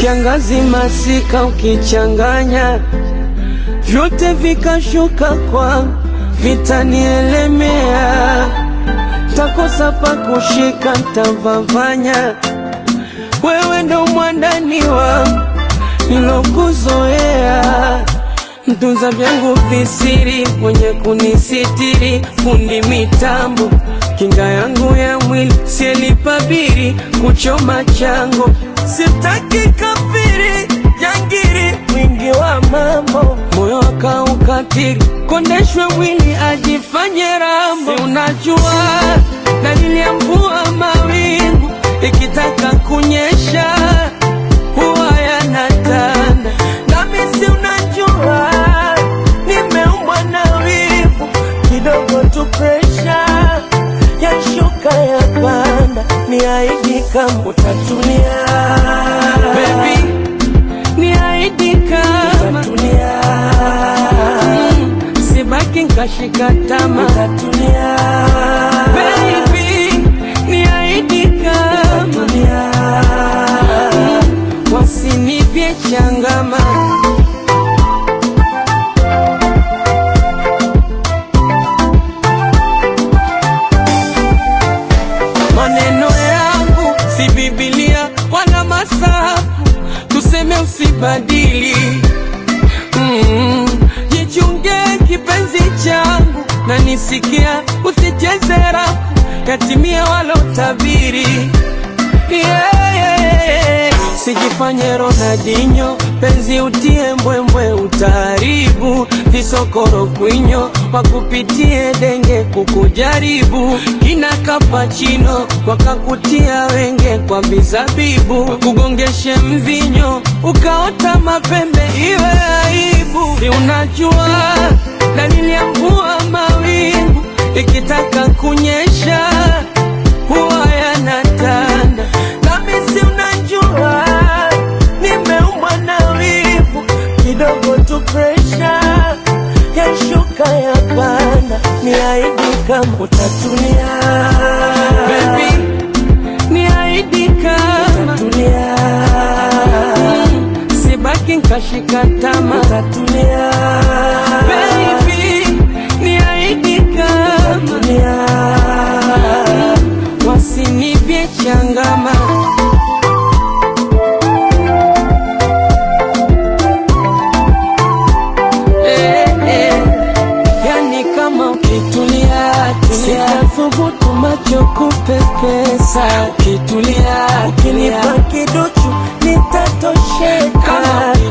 kiangazi masika ukichanganya, vyote vikashuka kwangu, vitanielemea. Takosa pa kushika ntavavanya, wewe ndo mwandani wangu nilokuzoea. Mtunza vyangu visiri, mwenye kunisitiri, fundi mitambo, kinga yangu ya mwili, sielipabiri, kuchoma chango. Sitaki kafiri, jangiri, mwingi wa mambo, moyo akaukatiri, kondeshwe mwili ajifanye rambo. Si unajua dalili ya mvua mawingu, ikitaka kunyesha huwa yanatanda. Nami si unajua nimeumbwa na wivu, kidogo tu presha yashuka ya panda. Niahidi kama utatulia, baby, niahidi kama utatulia, sibaki nkashika tama. Utatulia, baby, niahidi kama utatulia, wasinipye changama. Maneno yangu si Biblia wala masafu, tuseme usibadili. Jichunge kipenzi changu, na nisikia usicheze rafu, yatimia walotabiri. Sijifanye Ronaldinho, penzi utie mbwembwe utaharibu. Visokoro kwinyo, wakupitie denge kukujaribu. Kina kapachino, wakakutia wenge kwa mizabibu. Kugongeshe mvinyo, ukaota mapembe iwe aibu. Si unajua dalili ya mvua mawingu, ikitaka kunyesha huwa yanatanda. Nami si unajua nimeumbwa na wivu, kidogo tu presha yashuka ya panda. Niahidi kama utatulia, baby, niahidi kama utatulia, sibaki nkashika tama. Utatulia, baby, niahidi kama utatulia, wasinipye changama. Yani kama ukitulia, sitathubutu macho kupepesa. Ukitulia, ukinipa kiduchu nitatosheka.